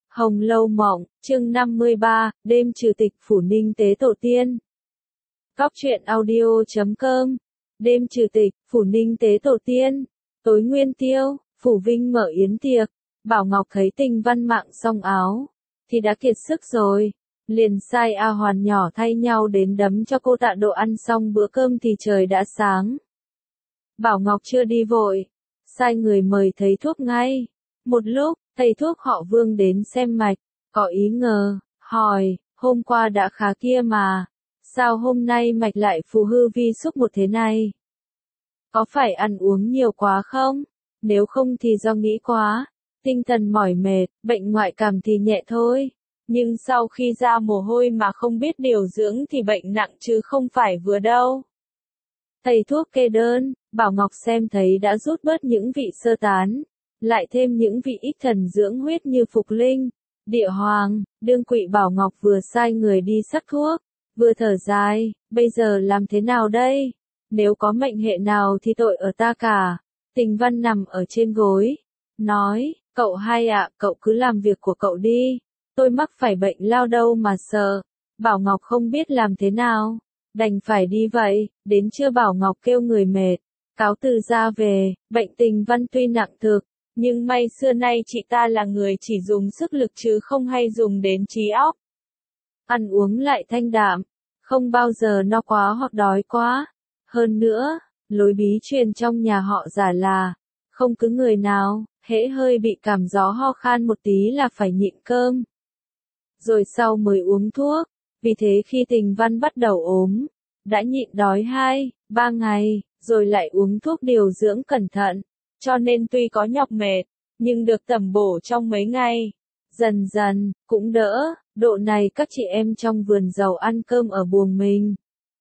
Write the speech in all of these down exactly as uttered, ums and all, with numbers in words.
Hồng Lâu Mộng, chương năm mươi ba, đêm trừ tịch Phủ Ninh tế tổ tiên. Cóc truyện audio chấm com. Đêm trừ tịch, Phủ Ninh tế tổ tiên. Tối nguyên tiêu, Phủ Vinh mở yến tiệc. Bảo Ngọc thấy Tình Văn mạng xong áo, thì đã kiệt sức rồi. Liền sai A Hoàn nhỏ thay nhau đến đấm cho cô tạ độ ăn xong bữa cơm thì trời đã sáng. Bảo Ngọc chưa đi vội, sai người mời thầy thuốc ngay. Một lúc, thầy thuốc họ Vương đến xem mạch, có ý ngờ, hỏi, hôm qua đã khá kia mà, sao hôm nay mạch lại phù hư vi xúc một thế này? Có phải ăn uống nhiều quá không? Nếu không thì do nghĩ quá, tinh thần mỏi mệt, bệnh ngoại cảm thì nhẹ thôi. Nhưng sau khi ra mồ hôi mà không biết điều dưỡng thì bệnh nặng chứ không phải vừa đâu. Thầy thuốc kê đơn, Bảo Ngọc xem thấy đã rút bớt những vị sơ tán, lại thêm những vị ích thần dưỡng huyết như Phục Linh, Địa Hoàng, Đương Quỵ. Bảo Ngọc vừa sai người đi sắc thuốc, vừa thở dài, bây giờ làm thế nào đây? Nếu có mệnh hệ nào thì tội ở ta cả. Tình Văn nằm ở trên gối, nói, cậu hai ạ, cậu cứ làm việc của cậu đi, tôi mắc phải bệnh lao đâu mà sợ. Bảo Ngọc không biết làm thế nào, đành phải đi vậy. Đến trưa Bảo Ngọc kêu người mệt, cáo từ ra về. Bệnh Tình Văn tuy nặng thực, nhưng may xưa nay chị ta là người chỉ dùng sức lực chứ không hay dùng đến trí óc. Ăn uống lại thanh đạm, không bao giờ no quá hoặc đói quá. Hơn nữa, lối bí truyền trong nhà họ giả là, không cứ người nào, hễ hơi bị cảm gió ho khan một tí là phải nhịn cơm, rồi sau mới uống thuốc. Vì thế khi Tình Văn bắt đầu ốm, đã nhịn đói hai, ba ngày, rồi lại uống thuốc điều dưỡng cẩn thận. Cho nên tuy có nhọc mệt, nhưng được tẩm bổ trong mấy ngày. Dần dần, cũng đỡ. Độ này các chị em trong vườn dầu ăn cơm ở buồng mình.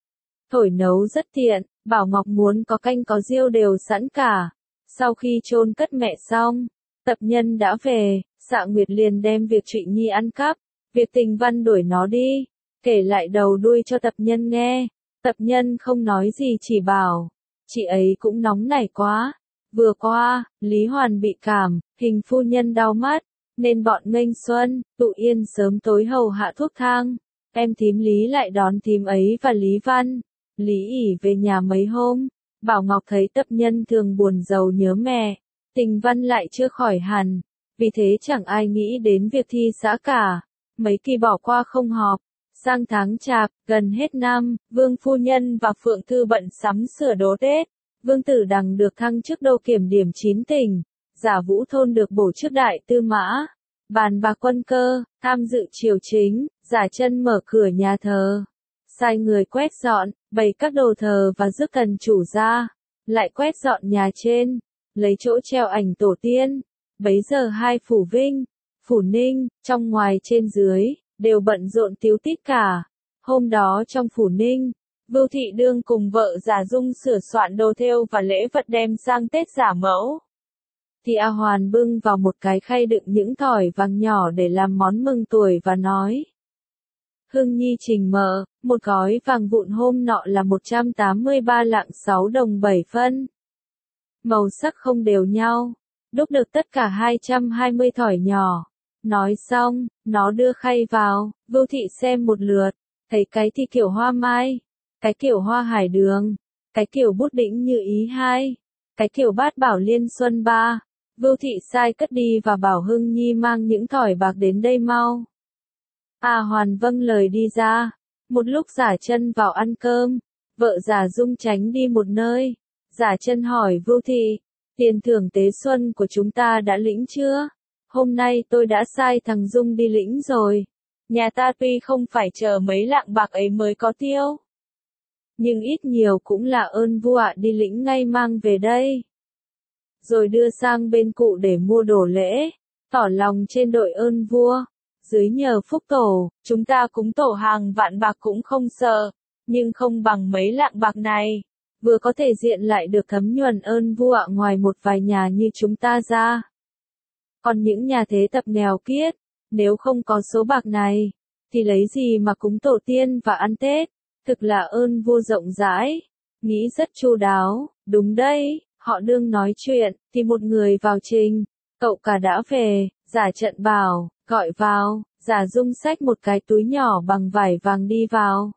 Thổi nấu rất tiện, Bảo Ngọc muốn có canh có riêu đều sẵn cả. Sau khi chôn cất mẹ xong, Tập Nhân đã về, Xạ Nguyệt liền đem việc Trụy Nhi ăn cắp, việc Tình Văn đuổi nó đi, kể lại đầu đuôi cho Tập Nhân nghe. Tập Nhân không nói gì chỉ bảo, chị ấy cũng nóng nảy quá. Vừa qua, Lý Hoàn bị cảm, Hình phu nhân đau mắt, nên bọn Nghênh Xuân, Tụ Yên sớm tối hầu hạ thuốc thang. Em thím Lý lại đón thím ấy và Lý Văn. Lý ỉ về nhà mấy hôm, Bảo Ngọc thấy Tập Nhân thường buồn rầu nhớ mẹ, Tình Văn lại chưa khỏi hẳn, vì thế chẳng ai nghĩ đến việc thi xã cả. Mấy kỳ bỏ qua không họp. Sang tháng Chạp, gần hết năm, Vương phu nhân và Phượng Thư bận sắm sửa đố Tết. Vương Tử Đằng được thăng chức đô kiểm điểm chín tỉnh, Giả Vũ Thôn được bổ chức đại tư mã. Bàn bạc quân cơ, tham dự triều chính, Giả Chân mở cửa nhà thờ, sai người quét dọn, bày các đồ thờ và rước thần chủ ra, lại quét dọn nhà trên, lấy chỗ treo ảnh tổ tiên. Bấy giờ hai phủ Vinh, Phủ Ninh, trong ngoài trên dưới, đều bận rộn tíu tít cả. Hôm đó trong Phủ Ninh, Vưu Thị Đương cùng vợ Giả Dung sửa soạn đồ thêu và lễ vật đem sang Tết giả mẫu. Thì A Hoàn bưng vào một cái khay đựng những thỏi vàng nhỏ để làm món mừng tuổi và nói. Hưng Nhi trình mợ, một gói vàng vụn hôm nọ là một trăm tám mươi ba lạng sáu đồng bảy phân. Màu sắc không đều nhau, đúc được tất cả hai trăm hai mươi thỏi nhỏ. Nói xong, nó đưa khay vào, Vưu Thị xem một lượt, thấy cái thì kiểu hoa mai, cái kiểu hoa hải đường, cái kiểu bút đỉnh như ý hai, cái kiểu bát bảo liên xuân ba. Vưu Thị sai cất đi và bảo Hưng Nhi mang những thỏi bạc đến đây mau. A Hoàn vâng lời đi ra. Một lúc Giả Chân vào ăn cơm, vợ Giả Dung tránh đi một nơi. Giả Chân hỏi Vưu Thị, tiền thưởng tế xuân của chúng ta đã lĩnh chưa? Hôm nay tôi đã sai thằng Dung đi lĩnh rồi. Nhà ta tuy không phải chờ mấy lạng bạc ấy mới có tiêu, nhưng ít nhiều cũng là ơn vua ạ, đi lĩnh ngay mang về đây. Rồi đưa sang bên cụ để mua đồ lễ, tỏ lòng trên đội ơn vua. Dưới nhờ phúc tổ, chúng ta cúng tổ hàng vạn bạc cũng không sợ, nhưng không bằng mấy lạng bạc này. Vừa có thể diện lại được thấm nhuần ơn vua ạ ngoài một vài nhà như chúng ta ra. Còn những nhà thế tập nghèo kiết, nếu không có số bạc này, thì lấy gì mà cúng tổ tiên và ăn Tết? Thực là ơn vua rộng rãi, nghĩ rất chu đáo. Đúng đây, họ đương nói chuyện, thì một người vào trình, cậu cả đã về. Giả Trận bảo, gọi vào, Giả Dung xách một cái túi nhỏ bằng vải vàng đi vào.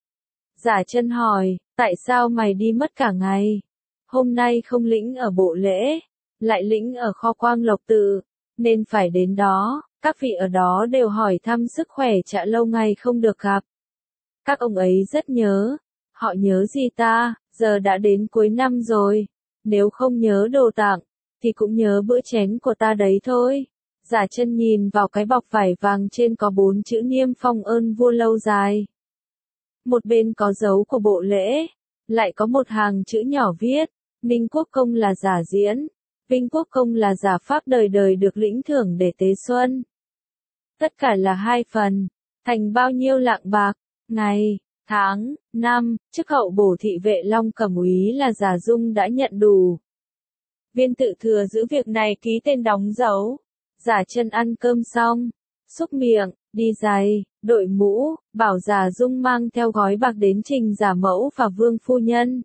Giả Chân hỏi, tại sao mày đi mất cả ngày? Hôm nay không lĩnh ở bộ lễ, lại lĩnh ở kho Quang Lộc Tự, nên phải đến đó, các vị ở đó đều hỏi thăm sức khỏe chả lâu ngày không được gặp. Các ông ấy rất nhớ, họ nhớ gì ta, giờ đã đến cuối năm rồi, nếu không nhớ đồ tặng, thì cũng nhớ bữa chén của ta đấy thôi. Giả Chân nhìn vào cái bọc vải vàng trên có bốn chữ Niêm Phong ơn vua lâu dài. Một bên có dấu của bộ lễ, lại có một hàng chữ nhỏ viết, Ninh Quốc Công là giả diễn, Vinh Quốc Công là giả pháp đời đời được lĩnh thưởng để tế xuân. Tất cả là hai phần, thành bao nhiêu lạng bạc, ngày, tháng, năm, chức hậu bổ thị vệ Long Cẩm úy là Giả Dung đã nhận đủ. Viên tự thừa giữ việc này ký tên đóng dấu. Giả Chân ăn cơm xong, xúc miệng, đi giày, đội mũ, bảo Giả Dung mang theo gói bạc đến trình Giả Mẫu và Vương phu nhân.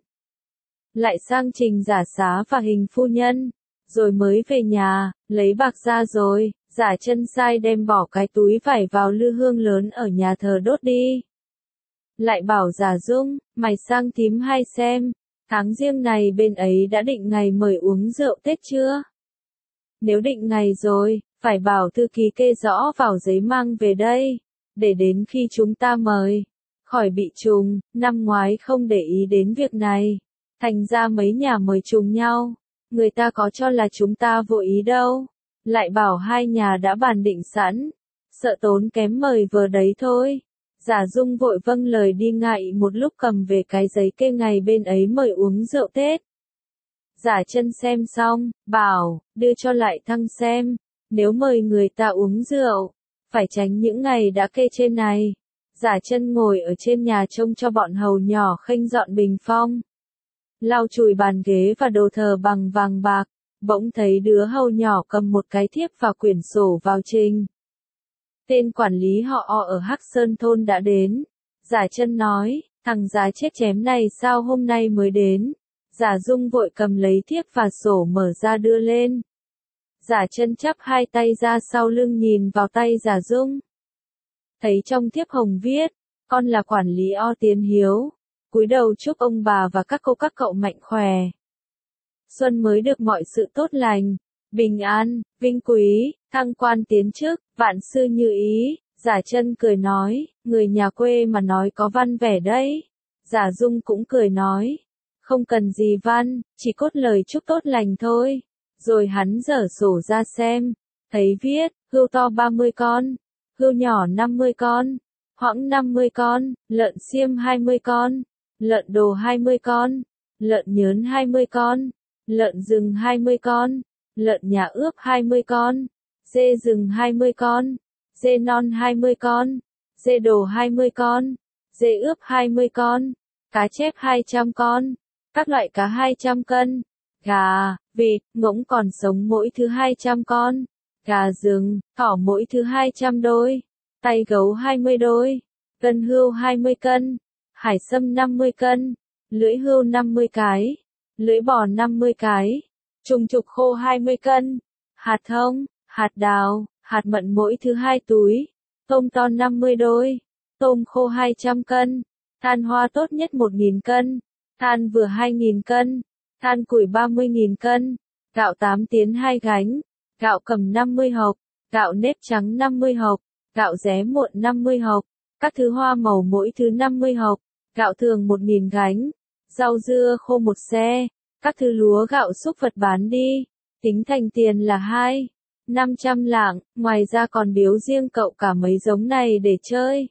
Lại sang trình Giả Xá và Hình phu nhân, rồi mới về nhà, lấy bạc ra rồi, Giả Chân sai đem bỏ cái túi vải vào lư hương lớn ở nhà thờ đốt đi. Lại bảo Giả Dung, mày sang thím hai xem, tháng riêng này bên ấy đã định ngày mời uống rượu Tết chưa? Nếu định ngày rồi, phải bảo thư ký kê rõ vào giấy mang về đây, để đến khi chúng ta mời, khỏi bị trùng, năm ngoái không để ý đến việc này, thành ra mấy nhà mời trùng nhau, người ta có cho là chúng ta vô ý đâu, lại bảo hai nhà đã bàn định sẵn, sợ tốn kém mời vừa đấy thôi. Giả Dung vội vâng lời đi ngại một lúc cầm về cái giấy kê ngày bên ấy mời uống rượu Tết. Giả Chân xem xong, bảo, đưa cho lại Thăng xem, nếu mời người ta uống rượu, phải tránh những ngày đã kê trên này. Giả Chân ngồi ở trên nhà trông cho bọn hầu nhỏ khênh dọn bình phong, lau chùi bàn ghế và đồ thờ bằng vàng bạc, bỗng thấy đứa hầu nhỏ cầm một cái thiếp và quyển sổ vào trình. Tên quản lý họ O ở Hắc Sơn thôn đã đến. Giả Chân nói, thằng giá chết chém này sao hôm nay mới đến? Giả Dung vội cầm lấy thiếp và sổ mở ra đưa lên. Giả Chân chắp hai tay ra sau lưng nhìn vào tay Giả Dung. Thấy trong thiếp hồng viết, con là quản lý O Tiến Hiếu, cúi đầu chúc ông bà và các cô các cậu mạnh khỏe. Xuân mới được mọi sự tốt lành, bình an, vinh quý, thăng quan tiến chức, vạn sự như ý. Giả Chân cười nói, người nhà quê mà nói có văn vẻ đấy. Giả Dung cũng cười nói, không cần gì văn, chỉ cốt lời chúc tốt lành thôi. Rồi hắn dở sổ ra xem, thấy viết, hươu to ba mươi con, hươu nhỏ năm mươi con, hoãng năm mươi con, lợn xiêm hai mươi con, lợn đồ hai mươi con, lợn nhớn hai mươi con, lợn rừng hai mươi con, lợn nhà ướp hai mươi con, dê rừng hai mươi con, dê non hai mươi con, dê đồ hai mươi con, dê ướp hai mươi con, cá chép hai trăm con, các loại cá hai trăm cân, gà, vịt, ngỗng còn sống mỗi thứ hai trăm con, gà rừng, thỏ mỗi thứ hai trăm đôi, tay gấu hai mươi đôi, gân hươu hai mươi cân, hải sâm năm mươi cân, lưỡi hươu năm mươi cái, lưỡi bò năm mươi cái, trùng trục khô hai mươi cân, hạt thông, hạt đào, hạt mận mỗi thứ hai túi, tôm to năm mươi đôi, tôm khô hai trăm cân, than hoa tốt nhất một nghìn cân, than vừa hai nghìn cân, than củi ba mươi nghìn cân, gạo tám tiến hai gánh, gạo cầm năm mươi hộp, gạo nếp trắng năm mươi hộp, gạo ré muộn năm mươi hộp, các thứ hoa màu mỗi thứ năm mươi hộp, gạo thường một nghìn gánh, rau dưa khô một xe, các thứ lúa gạo xúc vật bán đi, tính thành tiền là hai, năm trăm lạng, ngoài ra còn biếu riêng cậu cả mấy giống này để chơi.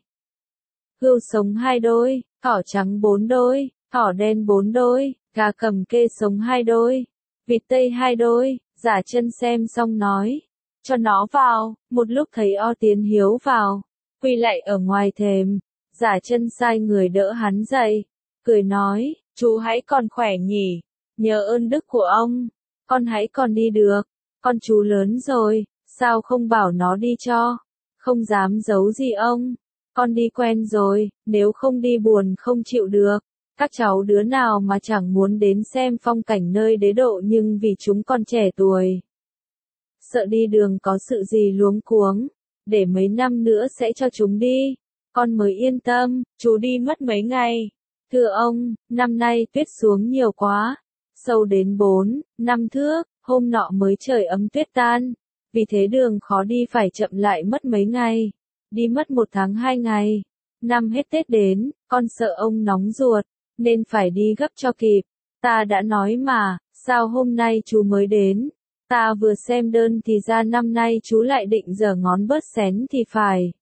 Hươu sống hai đôi, thỏ trắng bốn đôi, thỏ đen bốn đôi, gà cầm kê sống hai đôi, vịt tây hai đôi. Giả Chân xem xong nói, cho nó vào. Một lúc thấy O Tiến Hiếu vào, quỳ lại ở ngoài thềm. Giả Chân sai người đỡ hắn dậy, cười nói, chú hãy còn khỏe nhỉ, nhờ ơn đức của ông, con hãy còn đi được, con chú lớn rồi, sao không bảo nó đi cho, không dám giấu gì ông, con đi quen rồi, nếu không đi buồn không chịu được. Các cháu đứa nào mà chẳng muốn đến xem phong cảnh nơi đế độ, nhưng vì chúng còn trẻ tuổi, sợ đi đường có sự gì luống cuống, để mấy năm nữa sẽ cho chúng đi. Con mới yên tâm, chú đi mất mấy ngày. Thưa ông, năm nay tuyết xuống nhiều quá, sâu đến bốn, năm thước, hôm nọ mới trời ấm tuyết tan. Vì thế đường khó đi phải chậm lại mất mấy ngày, đi mất một tháng hai ngày. Năm hết Tết đến, con sợ ông nóng ruột, nên phải đi gấp cho kịp. Ta đã nói mà, sao hôm nay chú mới đến? Ta vừa xem đơn thì ra năm nay chú lại định giở ngón bớt xén thì phải.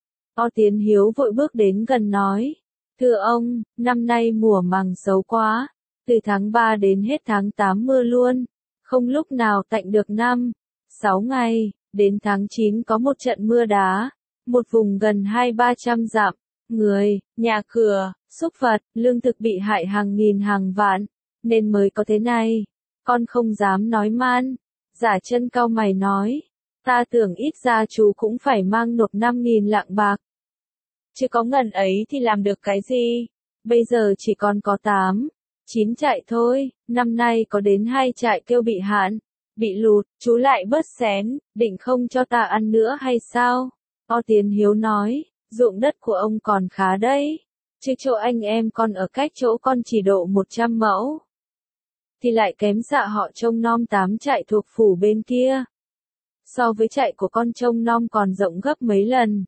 O Tiến Hiếu vội bước đến gần nói. Thưa ông, năm nay mùa màng xấu quá, từ tháng ba đến hết tháng tám mưa luôn, không lúc nào tạnh được năm, sáu ngày, đến tháng chín có một trận mưa đá, một vùng gần hai ba trăm dặm, người, nhà cửa, súc vật, lương thực bị hại hàng nghìn hàng vạn, nên mới có thế này. Con không dám nói man. Giả Chân cau mày nói, ta tưởng ít ra chú cũng phải mang nộp năm nghìn lạng bạc. Chứ có ngần ấy thì làm được cái gì? Bây giờ chỉ còn có tám, chín trại thôi, năm nay có đến hai trại kêu bị hạn, bị lụt, chú lại bớt xén, định không cho ta ăn nữa hay sao? O Tiến Hiếu nói, ruộng đất của ông còn khá đấy, chứ chỗ anh em con ở cách chỗ con chỉ độ một trăm mẫu. Thì lại kém dạ họ trông nom tám trại thuộc phủ bên kia. So với trại của con trông nom còn rộng gấp mấy lần.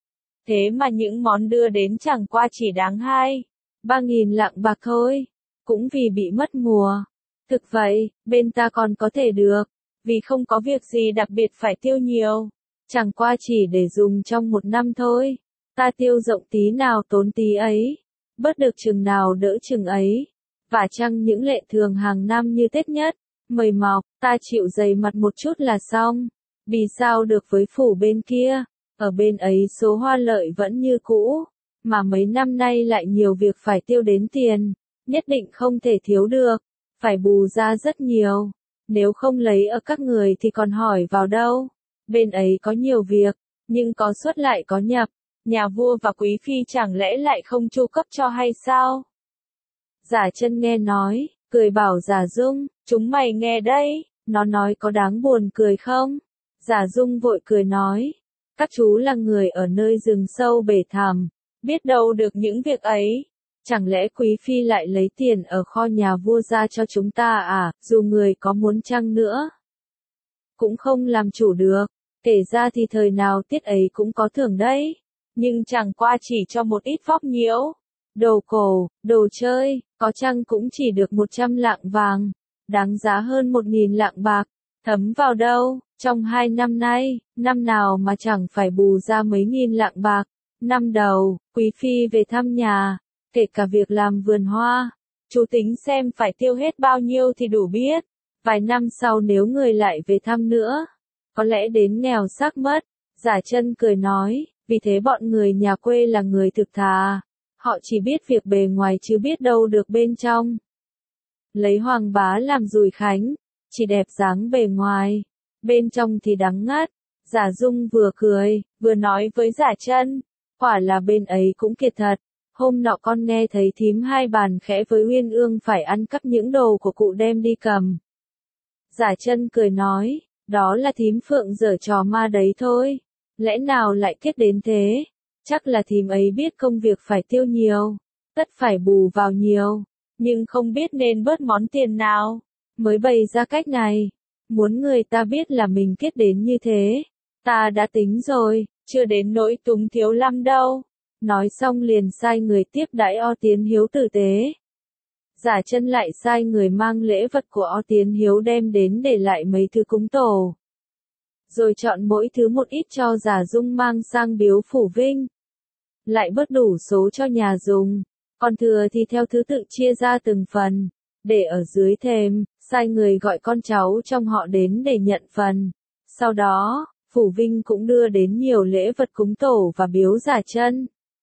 Thế mà những món đưa đến chẳng qua chỉ đáng hai, ba nghìn lạng bạc thôi, cũng vì bị mất mùa. Thực vậy, bên ta còn có thể được, vì không có việc gì đặc biệt phải tiêu nhiều. Chẳng qua chỉ để dùng trong một năm thôi, ta tiêu rộng tí nào tốn tí ấy, bớt được chừng nào đỡ chừng ấy. Và chăng những lệ thường hàng năm như Tết nhất, mời mọc, ta chịu dày mặt một chút là xong. Vì sao được với phủ bên kia, ở bên ấy số hoa lợi vẫn như cũ, mà mấy năm nay lại nhiều việc phải tiêu đến tiền, nhất định không thể thiếu được, phải bù ra rất nhiều. Nếu không lấy ở các người thì còn hỏi vào đâu. Bên ấy có nhiều việc, nhưng có xuất lại có nhập, nhà vua và quý phi chẳng lẽ lại không chu cấp cho hay sao? Giả Chân nghe nói, cười bảo Giả Dung, chúng mày nghe đây, nó nói có đáng buồn cười không? Giả Dung vội cười nói, các chú là người ở nơi rừng sâu bể thẳm, biết đâu được những việc ấy. Chẳng lẽ quý phi lại lấy tiền ở kho nhà vua ra cho chúng ta à, dù người có muốn chăng nữa, cũng không làm chủ được, kể ra thì thời nào tiết ấy cũng có thưởng đấy, nhưng chẳng qua chỉ cho một ít vóc nhiễu. Đồ cổ, đồ chơi, có chăng cũng chỉ được một trăm lạng vàng, đáng giá hơn một nghìn lạng bạc, thấm vào đâu, trong hai năm nay, năm nào mà chẳng phải bù ra mấy nghìn lạng bạc. Năm đầu, quý phi về thăm nhà, kể cả việc làm vườn hoa, chú tính xem phải tiêu hết bao nhiêu thì đủ biết. Vài năm sau nếu người lại về thăm nữa, có lẽ đến nghèo xác mất. Giả Chân cười nói, vì thế bọn người nhà quê là người thực thà. Họ chỉ biết việc bề ngoài chứ biết đâu được bên trong. Lấy Hoàng bá làm dùi khánh, chỉ đẹp dáng bề ngoài, bên trong thì đắng ngắt. Giả Dung vừa cười, vừa nói với Giả Chân, quả là bên ấy cũng kiệt thật. Hôm nọ con nghe thấy thím hai bàn khẽ với Uyên Ương phải ăn cắp những đồ của cụ đem đi cầm. Giả Chân cười nói, đó là thím Phượng giở trò ma đấy thôi, lẽ nào lại kết đến thế? Chắc là thím ấy biết công việc phải tiêu nhiều, tất phải bù vào nhiều, nhưng không biết nên bớt món tiền nào, mới bày ra cách này, muốn người ta biết là mình kết đến như thế. Ta đã tính rồi, chưa đến nỗi túng thiếu lắm đâu. Nói xong liền sai người tiếp đãi O Tiến Hiếu tử tế. Giả Chân lại sai người mang lễ vật của O Tiến Hiếu đem đến để lại mấy thứ cúng tổ. Rồi chọn mỗi thứ một ít cho Giả Dung mang sang biếu phủ Vinh. Lại bớt đủ số cho nhà dùng, còn thừa thì theo thứ tự chia ra từng phần, để ở dưới thềm, sai người gọi con cháu trong họ đến để nhận phần. Sau đó, phủ Vinh cũng đưa đến nhiều lễ vật cúng tổ và biếu Giả Chân.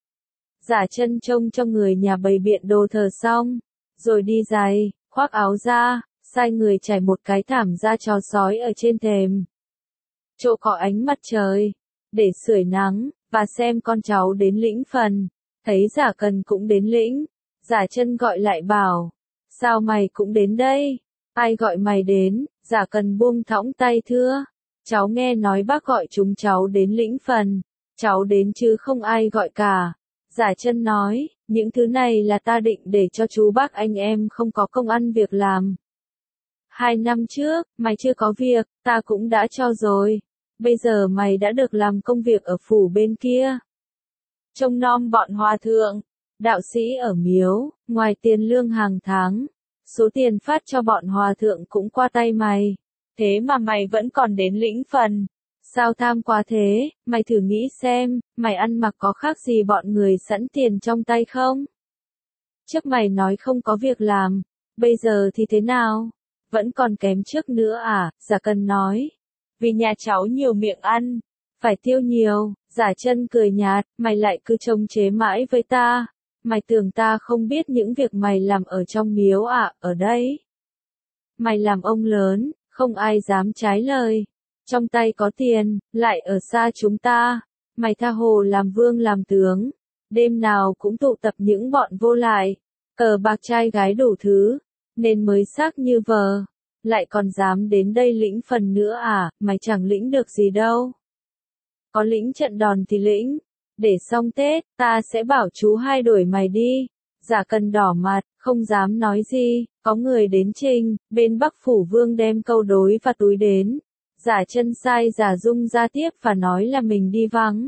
Giả Chân trông cho người nhà bày biện đồ thờ xong, rồi đi giày, khoác áo ra, sai người trải một cái thảm ra cho sói ở trên thềm, chỗ có ánh mặt trời, để sưởi nắng, và xem con cháu đến lĩnh phần. Thấy Giả Cần cũng đến lĩnh, Giả Chân gọi lại bảo, sao mày cũng đến đây? Ai gọi mày đến? Giả Cần buông thõng tay thưa, Cháu nghe nói bác gọi chúng cháu đến lĩnh phần. Cháu đến chứ không ai gọi cả. Giả Chân nói, những thứ này là ta định để cho chú bác anh em không có công ăn việc làm. Hai năm trước, mày chưa có việc, ta cũng đã cho rồi. Bây giờ mày đã được làm công việc ở phủ bên kia. Trông nom bọn hòa thượng, đạo sĩ ở miếu, ngoài tiền lương hàng tháng. Số tiền phát cho bọn hòa thượng cũng qua tay mày. Thế mà mày vẫn còn đến lĩnh phần. Sao tham quá thế, mày thử nghĩ xem, mày ăn mặc có khác gì bọn người sẵn tiền trong tay không? Trước mày nói không có việc làm, bây giờ thì thế nào? Vẫn còn kém trước nữa à? Giả Cần nói. Vì nhà cháu nhiều miệng ăn, phải tiêu nhiều. Giả Chân cười nhạt, mày lại cứ trông chế mãi với ta. Mày tưởng ta không biết những việc mày làm ở trong miếu à? Ở đây. Mày làm ông lớn, không ai dám trái lời. Trong tay có tiền, lại ở xa chúng ta. Mày tha hồ làm vương làm tướng. Đêm nào cũng tụ tập những bọn vô lại. Cờ bạc trai gái đủ thứ. Nên mới xác như vờ. Lại còn dám đến đây lĩnh phần nữa à? Mày chẳng lĩnh được gì đâu. Có lĩnh trận đòn thì lĩnh. Để xong Tết, ta sẽ bảo chú hai đuổi mày đi. Giả Cần đỏ mặt, không dám nói gì. Có người đến trình, bên Bắc Phủ Vương đem câu đối và túi đến. Giả Chân sai Giả Dung ra tiếp và nói là mình đi vắng.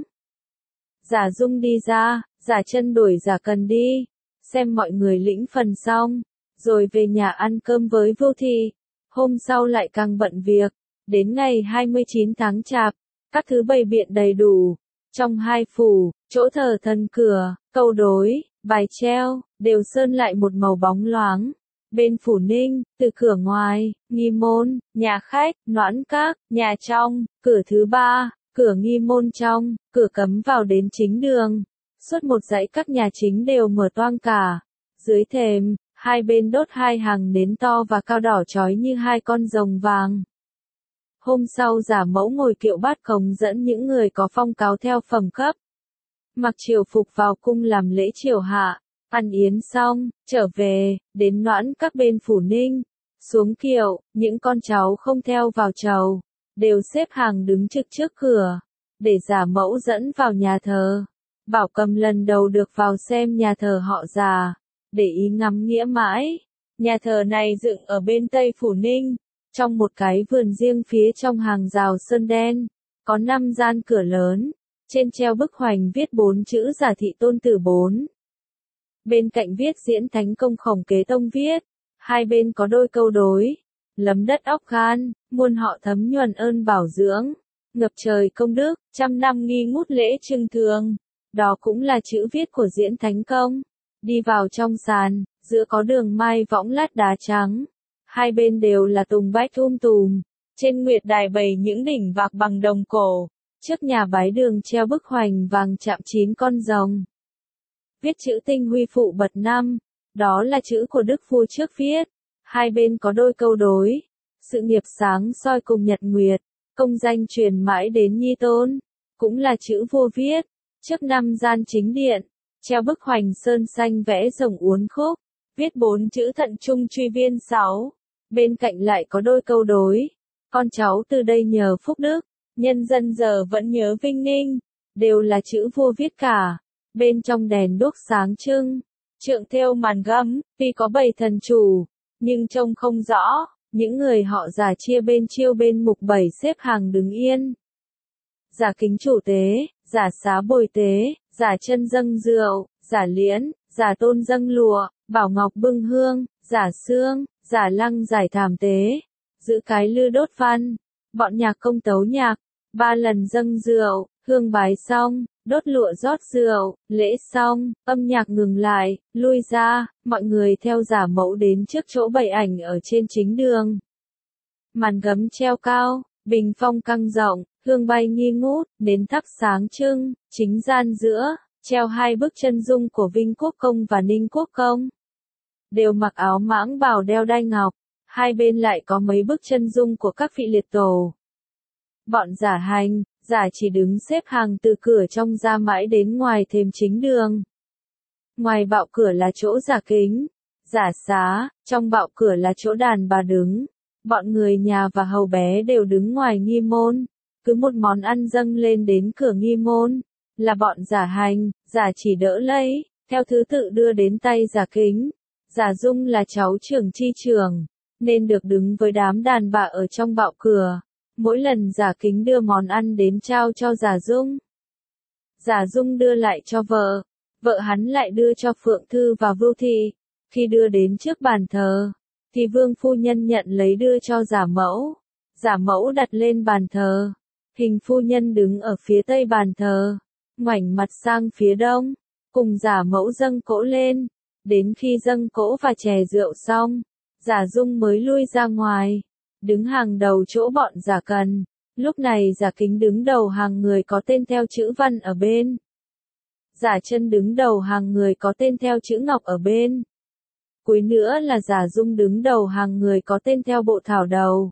Giả Dung đi ra, Giả Chân đuổi Giả Cần đi. Xem mọi người lĩnh phần xong, rồi về nhà ăn cơm với Vô Thị. Hôm sau lại càng bận việc. Đến ngày hai mươi chín tháng Chạp, các thứ bày biện đầy đủ. Trong hai phủ, chỗ thờ thần cửa, câu đối, bài treo, đều sơn lại một màu bóng loáng. Bên Phủ Ninh, từ cửa ngoài, nghi môn, nhà khách, noãn các, nhà trong, cửa thứ ba, cửa nghi môn trong, cửa cấm vào đến chính đường. Suốt một dãy các nhà chính đều mở toang cả. Dưới thềm, hai bên đốt hai hàng nến to và cao đỏ chói như hai con rồng vàng. Hôm sau Giả Mẫu ngồi kiệu bát khống dẫn những người có phong cáo theo phẩm cấp. Mặc triều phục vào cung làm lễ triều hạ. Ăn yến xong, trở về, đến noãn các bên Phủ Ninh. Xuống kiệu, những con cháu không theo vào chầu, đều xếp hàng đứng trực trước cửa, để Giả Mẫu dẫn vào nhà thờ. Bảo Cầm lần đầu được vào xem nhà thờ họ Giả, để ý ngắm nghĩa mãi. Nhà thờ này dựng ở bên Tây Phủ Ninh, trong một cái vườn riêng phía trong hàng rào sơn đen, có năm gian cửa lớn, trên treo bức hoành viết bốn chữ Giả Thị Tôn Tử bốn. Bên cạnh viết Diễn Thánh Công Khổng Kế Tông viết, hai bên có đôi câu đối, lấm đất óc gan, muôn họ thấm nhuần ơn bảo dưỡng, ngập trời công đức, trăm năm nghi ngút lễ trưng thường. Đó cũng là chữ viết của Diễn Thánh Công. Đi vào trong sàn, giữa có đường mai võng lát đá trắng. Hai bên đều là tùng bách um tùm. Trên nguyệt đài bày những đỉnh vạc bằng đồng cổ. Trước nhà bái đường treo bức hoành vàng chạm chín con rồng. Viết chữ Tinh Huy Phụ Bật Năm. Đó là chữ của Đức Vua trước viết. Hai bên có đôi câu đối. Sự nghiệp sáng soi cùng nhật nguyệt. Công danh truyền mãi đến Nhi Tôn. Cũng là chữ vua viết. Trước năm gian chính điện, treo bức hoành sơn xanh vẽ rồng uốn khúc, viết bốn chữ Thận Trung Truy Viên sáu. Bên cạnh lại có đôi câu đối. Con cháu từ đây nhờ phúc đức, nhân dân giờ vẫn nhớ vinh ninh. Đều là chữ vua viết cả. Bên trong đèn đuốc sáng trưng, trượng thêu màn gấm, tuy có bảy thần chủ, nhưng trông không rõ. Những người họ Giả chia bên chiêu bên mục bảy xếp hàng đứng yên. Giả Kính chủ tế, Giả Xá bồi tế, Giả Chân dâng rượu, Giả Liễn, Giả Tôn dâng lụa, Bảo Ngọc bưng hương, Giả Xương, Giả Lăng giải thảm tế, giữ cái lư đốt văn, bọn nhạc công tấu nhạc, ba lần dâng rượu, hương bái xong, đốt lụa rót rượu, lễ xong, âm nhạc ngừng lại, lui ra, mọi người theo Giả Mẫu đến trước chỗ bày ảnh ở trên chính đường. Màn gấm treo cao, bình phong căng rộng, hương bay nghi ngút, nến thắp sáng trưng, chính gian giữa, treo hai bức chân dung của Vinh Quốc Công và Ninh Quốc Công. Đều mặc áo mãng bào đeo đai ngọc, hai bên lại có mấy bức chân dung của các vị liệt tổ. Bọn Giả Hành, Giả Chỉ đứng xếp hàng từ cửa trong ra mãi đến ngoài thềm chính đường. Ngoài bạo cửa là chỗ Giả Kính, Giả Xá, trong bạo cửa là chỗ đàn bà đứng. Bọn người nhà và hầu bé đều đứng ngoài nghi môn, cứ một món ăn dâng lên đến cửa nghi môn, là bọn Giả Hành, Giả Chỉ đỡ lấy, theo thứ tự đưa đến tay Giả Kính. Giả Dung là cháu trưởng chi trưởng, nên được đứng với đám đàn bà ở trong bạo cửa. Mỗi lần Giả Kính đưa món ăn đến trao cho Giả Dung, Giả Dung đưa lại cho vợ, vợ hắn lại đưa cho Phượng Thư và Vưu Thị. Khi đưa đến trước bàn thờ, thì Vương phu nhân nhận lấy đưa cho Giả Mẫu. Giả Mẫu đặt lên bàn thờ, Hình phu nhân đứng ở phía tây bàn thờ, ngoảnh mặt sang phía đông, cùng Giả Mẫu dâng cỗ lên. Đến khi dâng cỗ và chè rượu xong, Giả Dung mới lui ra ngoài, đứng hàng đầu chỗ bọn Giả Cần. Lúc này Giả Kính đứng đầu hàng người có tên theo chữ Văn ở bên. Giả Chân đứng đầu hàng người có tên theo chữ Ngọc ở bên. Cuối nữa là Giả Dung đứng đầu hàng người có tên theo bộ thảo đầu.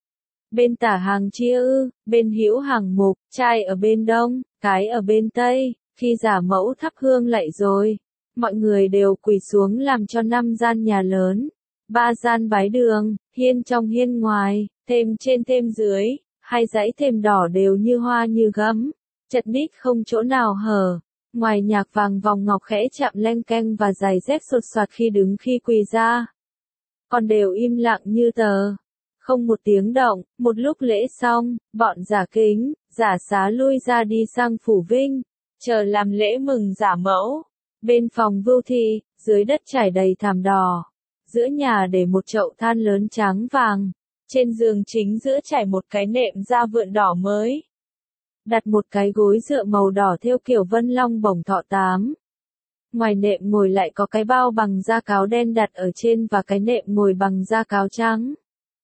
Bên tả hàng chia ư, bên hữu hàng mục, trai ở bên đông, cái ở bên tây. Khi Giả Mẫu thắp hương lạy rồi, mọi người đều quỳ xuống làm cho năm gian nhà lớn, ba gian bái đường, hiên trong hiên ngoài, thêm trên thêm dưới, hai dãy thềm đỏ đều như hoa như gấm, chật ních không chỗ nào hở. Ngoài nhạc vàng vòng ngọc khẽ chạm leng keng và giày dép sột soạt khi đứng khi quỳ ra, còn đều im lặng như tờ, không một tiếng động. Một lúc lễ xong, bọn Giả Kính, Giả Xá lui ra đi sang phủ Vinh, chờ làm lễ mừng Giả Mẫu. Bên phòng Vưu Thị, dưới đất trải đầy thảm đỏ, giữa nhà để một chậu than lớn trắng vàng, trên giường chính giữa trải một cái nệm da vượn đỏ mới, đặt một cái gối dựa màu đỏ thêu kiểu vân long bổng thọ tám. Ngoài nệm ngồi lại có cái bao bằng da cáo đen đặt ở trên và cái nệm ngồi bằng da cáo trắng.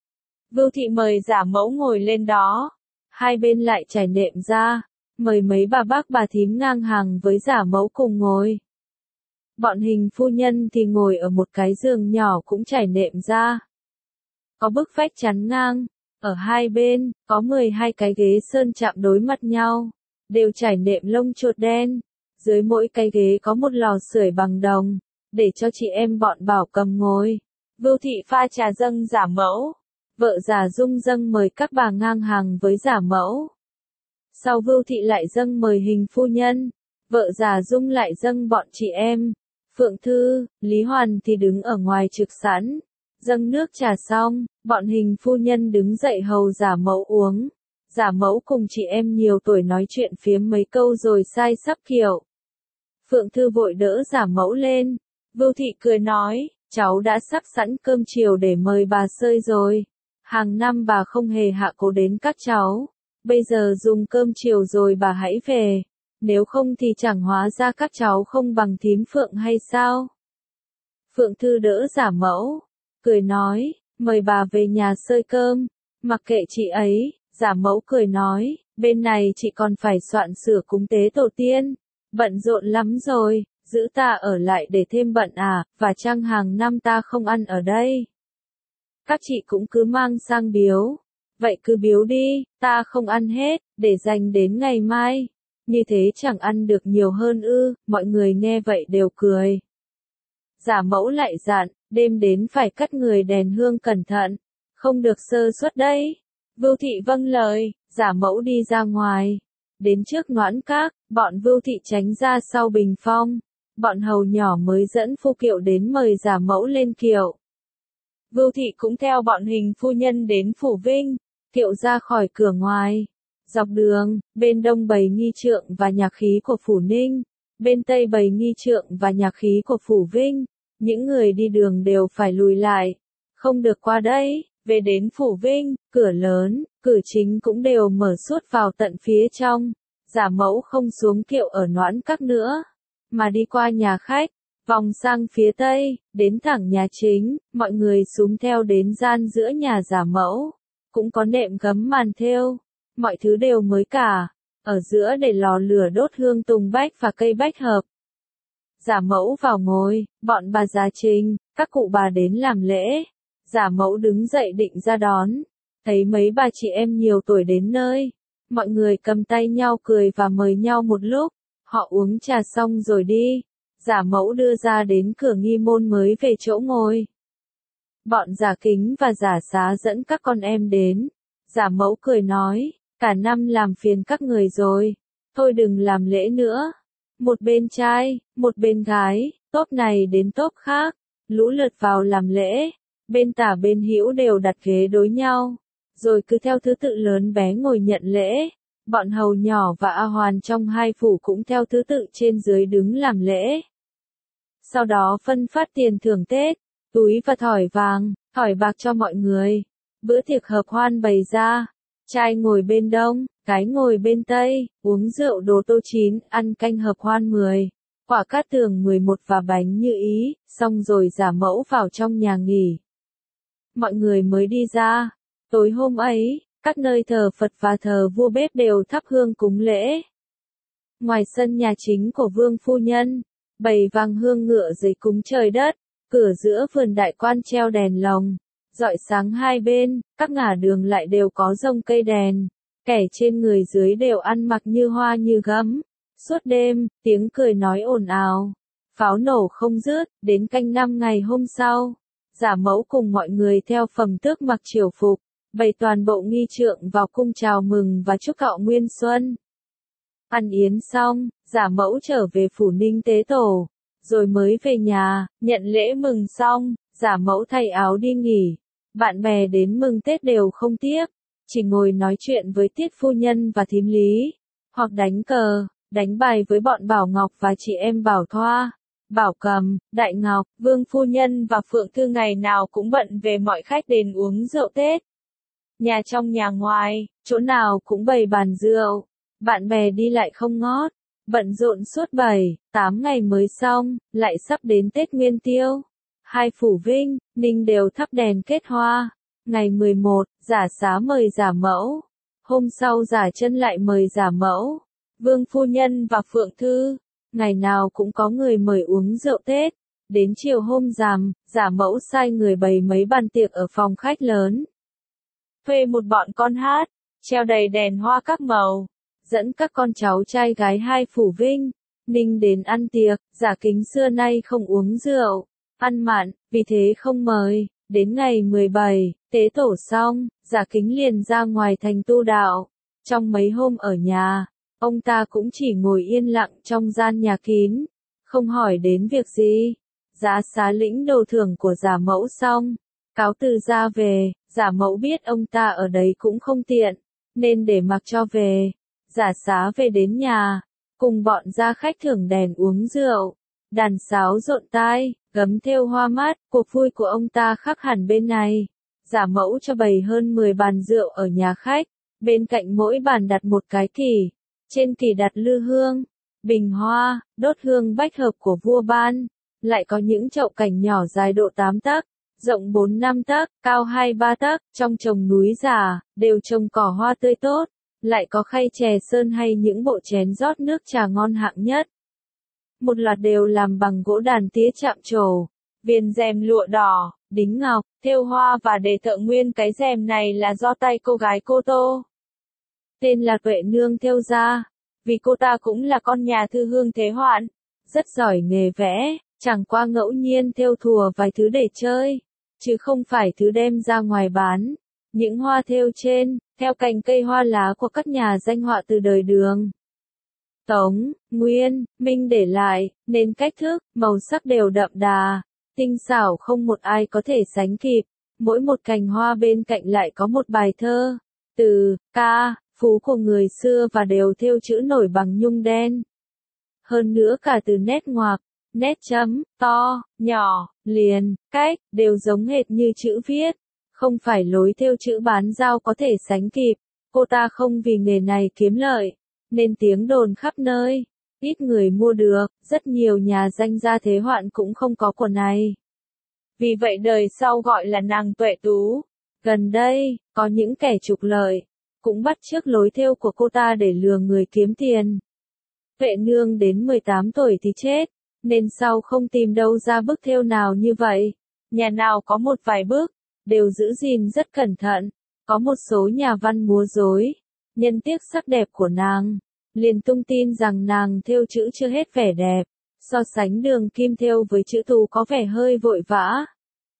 Vưu Thị mời Giả Mẫu ngồi lên đó, hai bên lại trải nệm ra, mời mấy bà bác bà thím ngang hàng với Giả Mẫu cùng ngồi. Bọn Hình phu nhân thì ngồi ở một cái giường nhỏ cũng trải nệm ra. Có bức vách chắn ngang, ở hai bên, có mười hai cái ghế sơn chạm đối mặt nhau, đều trải nệm lông chuột đen. Dưới mỗi cái ghế có một lò sưởi bằng đồng, để cho chị em bọn Bảo Cầm ngồi. Vưu Thị pha trà dâng Giả Mẫu, vợ Giả Dung dâng mời các bà ngang hàng với Giả Mẫu. Sau Vưu Thị lại dâng mời Hình phu nhân, vợ Giả Dung lại dâng bọn chị em. Phượng Thư, Lý Hoàn thì đứng ở ngoài trực sẵn, dâng nước trà xong, bọn Hình phu nhân đứng dậy hầu Giả Mẫu uống. Giả Mẫu cùng chị em nhiều tuổi nói chuyện phiếm mấy câu rồi sai sắp kiệu. Phượng Thư vội đỡ Giả Mẫu lên, Vưu Thị cười nói, cháu đã sắp sẵn cơm chiều để mời bà sơi rồi. Hàng năm bà không hề hạ cố đến các cháu, bây giờ dùng cơm chiều rồi bà hãy về. Nếu không thì chẳng hóa ra các cháu không bằng thím Phượng hay sao? Phượng Thư đỡ Giả Mẫu, cười nói, mời bà về nhà sơi cơm, mặc kệ chị ấy. Giả Mẫu cười nói, bên này chị còn phải soạn sửa cúng tế tổ tiên, bận rộn lắm rồi, giữ ta ở lại để thêm bận à, và chăng hàng năm ta không ăn ở đây. Các chị cũng cứ mang sang biếu, vậy cứ biếu đi, ta không ăn hết, để dành đến ngày mai. Như thế chẳng ăn được nhiều hơn ư, mọi người nghe vậy đều cười. Giả Mẫu lại dặn, đêm đến phải cắt người đèn hương cẩn thận, không được sơ suất đấy. Vưu Thị vâng lời, Giả Mẫu đi ra ngoài. Đến trước Noãn Các, bọn Vưu Thị tránh ra sau bình phong. Bọn hầu nhỏ mới dẫn phu kiệu đến mời Giả Mẫu lên kiệu. Vưu Thị cũng theo bọn Hình phu nhân đến phủ Vinh, kiệu ra khỏi cửa ngoài. Dọc đường, bên đông bày nghi trượng và nhạc khí của phủ Ninh, bên tây bày nghi trượng và nhạc khí của phủ Vinh. Những người đi đường đều phải lùi lại, không được qua đây. Về đến phủ Vinh, cửa lớn, cửa chính cũng đều mở suốt vào tận phía trong. Giả Mẫu không xuống kiệu ở Noãn Các nữa, mà đi qua nhà khách, vòng sang phía tây, đến thẳng nhà chính. Mọi người xúm theo đến gian giữa nhà Giả Mẫu, cũng có nệm gấm màn thêu, mọi thứ đều mới cả. Ở giữa để lò lửa đốt hương tùng bách và cây bách hợp. Giả Mẫu vào ngồi, bọn bà già Trình, các cụ bà đến làm lễ. Giả Mẫu đứng dậy định ra đón, thấy mấy bà chị em nhiều tuổi đến nơi, mọi người cầm tay nhau cười và mời nhau một lúc, họ uống trà xong rồi đi. Giả Mẫu đưa ra đến cửa nghi môn mới về chỗ ngồi. Bọn Giả Kính và Giả Xá dẫn các con em đến. Giả Mẫu cười nói, cả năm làm phiền các người rồi, thôi đừng làm lễ nữa. Một bên trai, một bên gái, tốp này đến tốp khác, lũ lượt vào làm lễ, bên tả bên hữu đều đặt ghế đối nhau, rồi cứ theo thứ tự lớn bé ngồi nhận lễ. Bọn hầu nhỏ và A Hoàn trong hai phủ cũng theo thứ tự trên dưới đứng làm lễ. Sau đó phân phát tiền thưởng Tết, túi và thỏi vàng, thỏi bạc cho mọi người. Bữa tiệc hợp hoan bày ra, trai ngồi bên đông, gái ngồi bên tây, uống rượu đồ tô chín, ăn canh hợp hoan mười, quả cát tường mười một và bánh như ý, xong rồi Giả Mẫu vào trong nhà nghỉ. Mọi người mới đi ra. Tối hôm ấy, các nơi thờ Phật và thờ vua bếp đều thắp hương cúng lễ. Ngoài sân nhà chính của Vương Phu Nhân, bày vàng hương ngựa giấy cúng trời đất, cửa giữa vườn đại quan treo đèn lồng, rọi sáng hai bên, các ngả đường lại đều có rông cây đèn, kẻ trên người dưới đều ăn mặc như hoa như gấm. Suốt đêm, tiếng cười nói ồn ào, pháo nổ không dứt, đến canh năm ngày hôm sau, Giả Mẫu cùng mọi người theo phẩm tước mặc triều phục, bày toàn bộ nghi trượng vào cung chào mừng và chúc thọ nguyên xuân. Ăn yến xong, Giả Mẫu trở về phủ Ninh Tế Tổ, rồi mới về nhà, nhận lễ mừng xong, Giả Mẫu thay áo đi nghỉ. Bạn bè đến mừng Tết đều không tiếp, chỉ ngồi nói chuyện với Tiết Phu Nhân và Thím Lý, hoặc đánh cờ, đánh bài với bọn Bảo Ngọc và chị em Bảo Thoa, Bảo Cầm, Đại Ngọc. Vương Phu Nhân và Phượng Thư ngày nào cũng bận về mọi khách đến uống rượu Tết. Nhà trong nhà ngoài, chỗ nào cũng bày bàn rượu, bạn bè đi lại không ngót, bận rộn suốt bảy, tám ngày mới xong, lại sắp đến Tết Nguyên Tiêu. Hai phủ Vinh, Ninh đều thắp đèn kết hoa. Ngày mười một, Giả Xá mời Giả Mẫu. Hôm sau Giả Chân lại mời Giả Mẫu, Vương Phu Nhân và Phượng Thư. Ngày nào cũng có người mời uống rượu Tết. Đến chiều hôm rằm, Giả Mẫu sai người bày mấy bàn tiệc ở phòng khách lớn. Thuê một bọn con hát, treo đầy đèn hoa các màu. Dẫn các con cháu trai gái hai phủ Vinh, Ninh đến ăn tiệc. Giả Kính xưa nay không uống rượu, ăn mặn, vì thế không mời. Đến ngày mười bảy, tế tổ xong, Giả Kính liền ra ngoài thành tu đạo. Trong mấy hôm ở nhà, ông ta cũng chỉ ngồi yên lặng trong gian nhà kín, không hỏi đến việc gì. Giả Xá lĩnh đồ thưởng của Giả Mẫu xong, cáo từ ra về. Giả Mẫu biết ông ta ở đấy cũng không tiện, nên để mặc cho về. Giả Xá về đến nhà, cùng bọn gia khách thưởng đèn uống rượu, đàn sáo rộn tai, gấm thêu hoa mắt. Cuộc vui của ông ta khác hẳn bên này. Giả Mẫu cho bày hơn mười bàn rượu ở nhà khách, bên cạnh mỗi bàn đặt một cái kỷ, trên kỷ đặt lư hương, bình hoa, đốt hương bách hợp của vua ban, lại có những chậu cảnh nhỏ dài độ tám tấc, rộng bốn năm tấc, cao hai ba tấc, trong trồng núi già, đều trồng cỏ hoa tươi tốt, lại có khay chè sơn hay những bộ chén rót nước trà ngon hạng nhất. Một loạt đều làm bằng gỗ đàn tía chạm trổ, viền rèm lụa đỏ, đính ngọc, thêu hoa và để thợ nguyên cái rèm này là do tay cô gái cô Tô. Tên là Tuệ Nương thêu ra, vì cô ta cũng là con nhà thư hương thế hoạn, rất giỏi nghề vẽ, chẳng qua ngẫu nhiên thêu thùa vài thứ để chơi, chứ không phải thứ đem ra ngoài bán. Những hoa thêu trên, theo cành cây hoa lá của các nhà danh họa từ đời Đường, Tống, Nguyên, Minh để lại, nên cách thức, màu sắc đều đậm đà, tinh xảo không một ai có thể sánh kịp. Mỗi một cành hoa bên cạnh lại có một bài thơ, từ, ca, phú của người xưa và đều thêu chữ nổi bằng nhung đen. Hơn nữa cả từ nét ngoạc, nét chấm, to, nhỏ, liền, cách, đều giống hệt như chữ viết. Không phải lối thêu chữ bán giao có thể sánh kịp. Cô ta không vì nghề này kiếm lợi, nên tiếng đồn khắp nơi. Ít người mua được, rất nhiều nhà danh gia thế hoạn cũng không có của này. Vì vậy đời sau gọi là nàng Tuệ Tú. Gần đây, có những kẻ trục lợi, cũng bắt chước lối thêu của cô ta để lừa người kiếm tiền. Tuệ Nương đến mười tám tuổi thì chết, nên sau không tìm đâu ra bức thêu nào như vậy. Nhà nào có một vài bức, đều giữ gìn rất cẩn thận. Có một số nhà văn múa rối, nhân tiếc sắc đẹp của nàng, liền tung tin rằng nàng thêu chữ chưa hết vẻ đẹp, so sánh Đường Kim thêu với chữ Tú có vẻ hơi vội vã.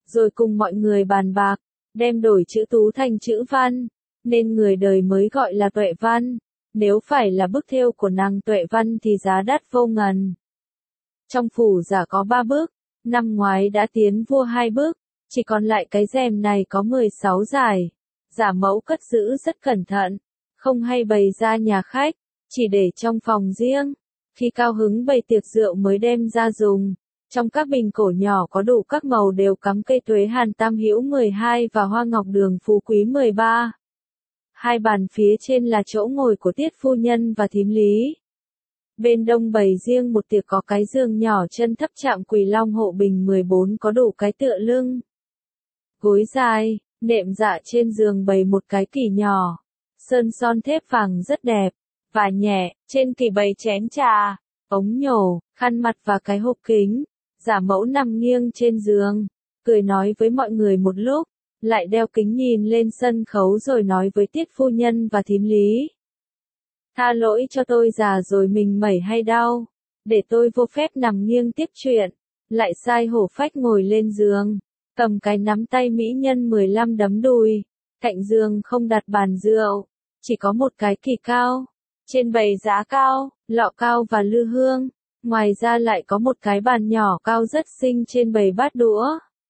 rồi cùng mọi người bàn bạc, đem đổi chữ tú thành chữ văn, nên người đời mới gọi là Tuệ Văn. Nếu phải là bức thêu của nàng Tuệ Văn thì giá đắt vô ngần. Trong phủ giả có ba bức, năm ngoái đã tiến vua hai bức, chỉ còn lại cái rèm này có mười sáu giải. Giả mẫu cất giữ rất cẩn thận, không hay bày ra nhà khách, chỉ để trong phòng riêng. Khi cao hứng bày tiệc rượu mới đem ra dùng. Trong các bình cổ nhỏ có đủ các màu đều cắm cây tuế hàn tam hữu mười hai và hoa ngọc đường phú quý mười ba. Hai bàn phía trên là chỗ ngồi của tiết phu nhân và thím Lý. Bên đông bày riêng một tiệc có cái giường nhỏ chân thấp chạm Quỳ Long hộ bình mười bốn có đủ cái tựa lưng. Gối dài, nệm dạ trên giường bày một cái kỷ nhỏ. Sơn son thép vàng rất đẹp, và nhẹ, trên kỷ bày chén trà, ống nhổ, khăn mặt và cái hộp kính. Giả mẫu nằm nghiêng trên giường, cười nói với mọi người một lúc, lại đeo kính nhìn lên sân khấu rồi nói với tiết phu nhân và thím Lý. Tha lỗi cho tôi già rồi mình mẩy hay đau, để tôi vô phép nằm nghiêng tiếp chuyện, lại sai hổ phách ngồi lên giường, cầm cái nắm tay mỹ nhân mười lăm đấm đùi, cạnh giường không đặt bàn rượu, chỉ có một cái kỷ cao, trên bày giá cao, lọ cao và lư hương, ngoài ra lại có một cái bàn nhỏ cao rất xinh trên bày bát đũa.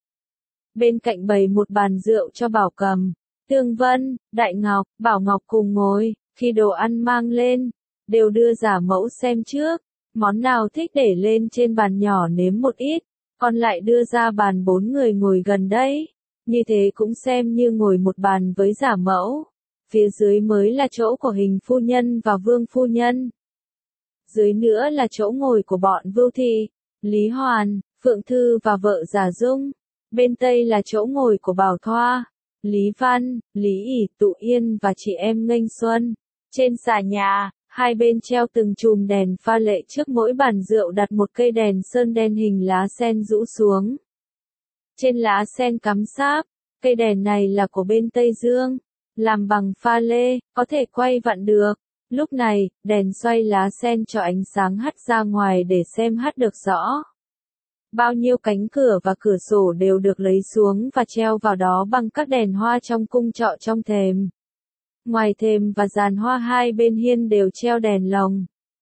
Bên cạnh bày một bàn rượu cho Bảo Cầm, Tương Vân, Đại Ngọc, Bảo Ngọc cùng ngồi. Khi đồ ăn mang lên, đều đưa giả mẫu xem trước, món nào thích để lên trên bàn nhỏ nếm một ít, còn lại đưa ra bàn bốn người ngồi gần đây, như thế cũng xem như ngồi một bàn với giả mẫu. Phía dưới mới là chỗ của Hình phu nhân và Vương phu nhân. Dưới nữa là chỗ ngồi của bọn Vưu Thị, Lý Hoàn, Phượng Thư và vợ Giả Dung. Bên tây là chỗ ngồi của Bảo Thoa, Lý Văn, Lý ỉ, Tụ Yên và chị em Nghênh Xuân. Trên xà nhà, hai bên treo từng chùm đèn pha lệ, trước mỗi bàn rượu đặt một cây đèn sơn đen hình lá sen rũ xuống. Trên lá sen cắm sáp, cây đèn này là của bên Tây Dương, làm bằng pha lê, có thể quay vặn được. Lúc này, đèn xoay lá sen cho ánh sáng hắt ra ngoài để xem hắt được rõ. Bao nhiêu cánh cửa và cửa sổ đều được lấy xuống và treo vào đó bằng các đèn hoa trong cung trọ trong thềm. Ngoài thềm và giàn hoa hai bên hiên đều treo đèn lồng.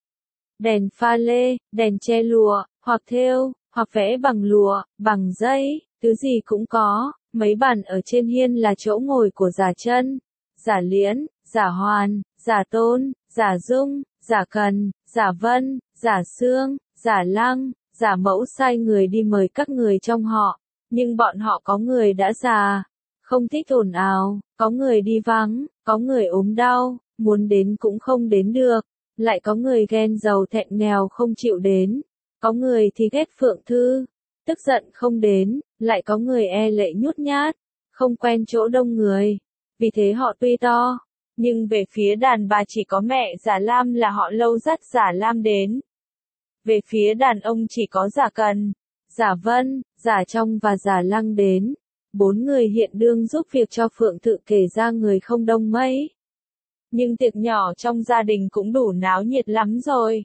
Đèn pha lê, đèn che lụa, hoặc thêu, hoặc vẽ bằng lụa, bằng dây, thứ gì cũng có. Mấy bàn ở trên hiên là chỗ ngồi của Giả Chân, Giả Liễn, Giả Hoàn, Giả Tôn, Giả Dung, Giả Cần, Giả Vân, Giả Sương, Giả Lăng. Giả mẫu sai người đi mời các người trong họ, nhưng bọn họ có người đã già, không thích ồn ào, có người đi vắng, có người ốm đau, muốn đến cũng không đến được, lại có người ghen giàu thẹn nghèo không chịu đến, có người thì ghét Phượng Thư, tức giận không đến, lại có người e lệ nhút nhát, không quen chỗ đông người, vì thế họ tuy to, nhưng về phía đàn bà chỉ có mẹ Giả Lam là họ lâu dắt Giả Lam đến. Về phía đàn ông chỉ có Giả Cần, Giả Vân, Giả Trong và Giả Lăng đến. Bốn người hiện đương giúp việc cho Phượng Tự, kể ra người không đông mấy. Nhưng tiệc nhỏ trong gia đình cũng đủ náo nhiệt lắm rồi.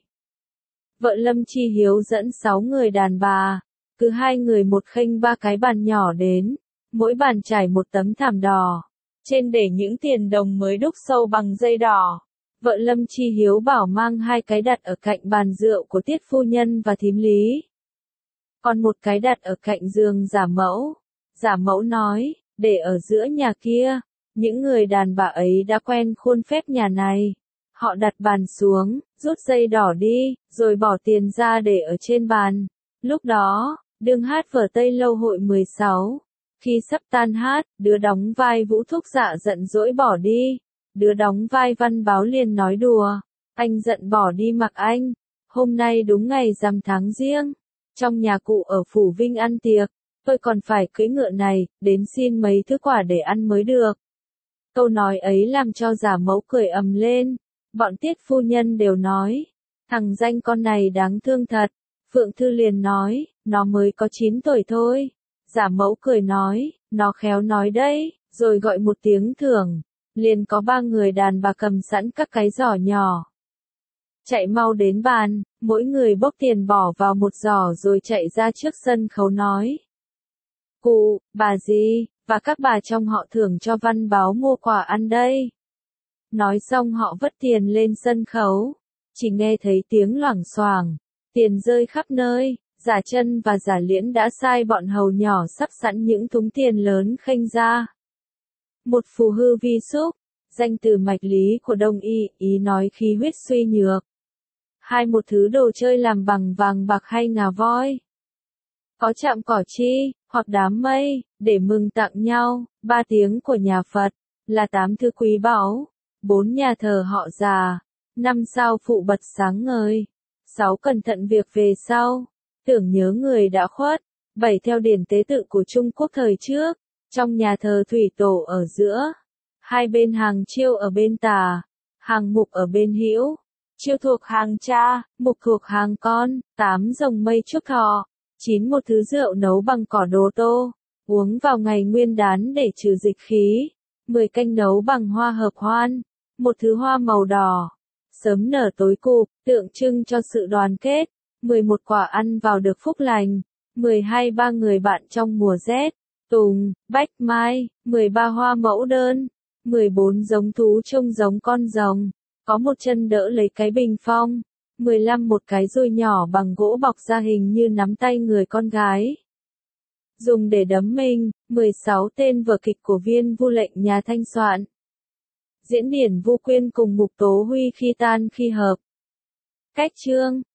Vợ Lâm Chi Hiếu dẫn sáu người đàn bà, cứ hai người một khênh ba cái bàn nhỏ đến, mỗi bàn trải một tấm thảm đỏ, trên để những tiền đồng mới đúc sâu bằng dây đỏ. Vợ Lâm Chi Hiếu bảo mang hai cái đặt ở cạnh bàn rượu của tiết phu nhân và thím Lý. Còn một cái đặt ở cạnh giường Giả Mẫu. Giả Mẫu nói, để ở giữa nhà kia. Những người đàn bà ấy đã quen khuôn phép nhà này. Họ đặt bàn xuống, rút dây đỏ đi, rồi bỏ tiền ra để ở trên bàn. Lúc đó, đương hát vở Tây Lâu hội mười sáu. Khi sắp tan hát, đứa đóng vai Vũ Thúc Dạ giận dỗi bỏ đi. Đứa đóng vai Văn Báo liền nói đùa, anh giận bỏ đi mặc anh, hôm nay đúng ngày rằm tháng Giêng, trong nhà cụ ở Phủ Vinh ăn tiệc, tôi còn phải cưỡi ngựa này, đến xin mấy thứ quả để ăn mới được. Câu nói ấy làm cho Giả Mẫu cười ầm lên, bọn tiết phu nhân đều nói, thằng danh con này đáng thương thật, Phượng Thư liền nói, nó mới có chín tuổi thôi. Giả Mẫu cười nói, nó khéo nói đấy, rồi gọi một tiếng thưởng. Liền có ba người đàn bà cầm sẵn các cái giỏ nhỏ. Chạy mau đến bàn, mỗi người bốc tiền bỏ vào một giỏ rồi chạy ra trước sân khấu nói. Cụ, bà dì, và các bà trong họ thưởng cho Văn Báo mua quà ăn đây. Nói xong họ vất tiền lên sân khấu. Chỉ nghe thấy tiếng loảng xoảng, tiền rơi khắp nơi, Giả Chân và Giả Liễn đã sai bọn hầu nhỏ sắp sẵn những thúng tiền lớn khênh ra. Một phù hư vi xúc, danh từ mạch lý của Đông y, ý nói khí huyết suy nhược. Hai một thứ đồ chơi làm bằng vàng bạc hay ngà voi. Có chạm cỏ chi, hoặc đám mây, để mừng tặng nhau. Ba tiếng của nhà Phật, là tám thứ quý báu. Bốn nhà thờ họ Già. Năm sao phụ bật sáng ngời. Sáu cẩn thận việc về sau. Tưởng nhớ người đã khuất. Bảy theo điển tế tự của Trung Quốc thời trước. Trong nhà thờ thủy tổ ở giữa. Hai bên hàng chiêu ở bên tà. Hàng mục ở bên hữu. Chiêu thuộc hàng cha, mục thuộc hàng con. Tám rồng mây chúc thọ. Chín một thứ rượu nấu bằng cỏ đồ tô. Uống vào ngày nguyên đán để trừ dịch khí. Mười canh nấu bằng hoa hợp hoan. Một thứ hoa màu đỏ. Sớm nở tối cụp, tượng trưng cho sự đoàn kết. Mười một quả ăn vào được phúc lành. Mười hai ba người bạn trong mùa rét. Tùng, bách mai. Mười ba hoa mẫu đơn. Mười bốn giống thú trông giống con rồng. Có một chân đỡ lấy cái bình phong. Mười lăm một cái dùi nhỏ bằng gỗ bọc ra hình như nắm tay người con gái. Dùng để đấm mình. Mười sáu tên vở kịch của viên vu lệnh nhà Thanh soạn. Diễn điển Vu Quyên cùng Mục Tố Huy khi tan khi hợp. Cách chương.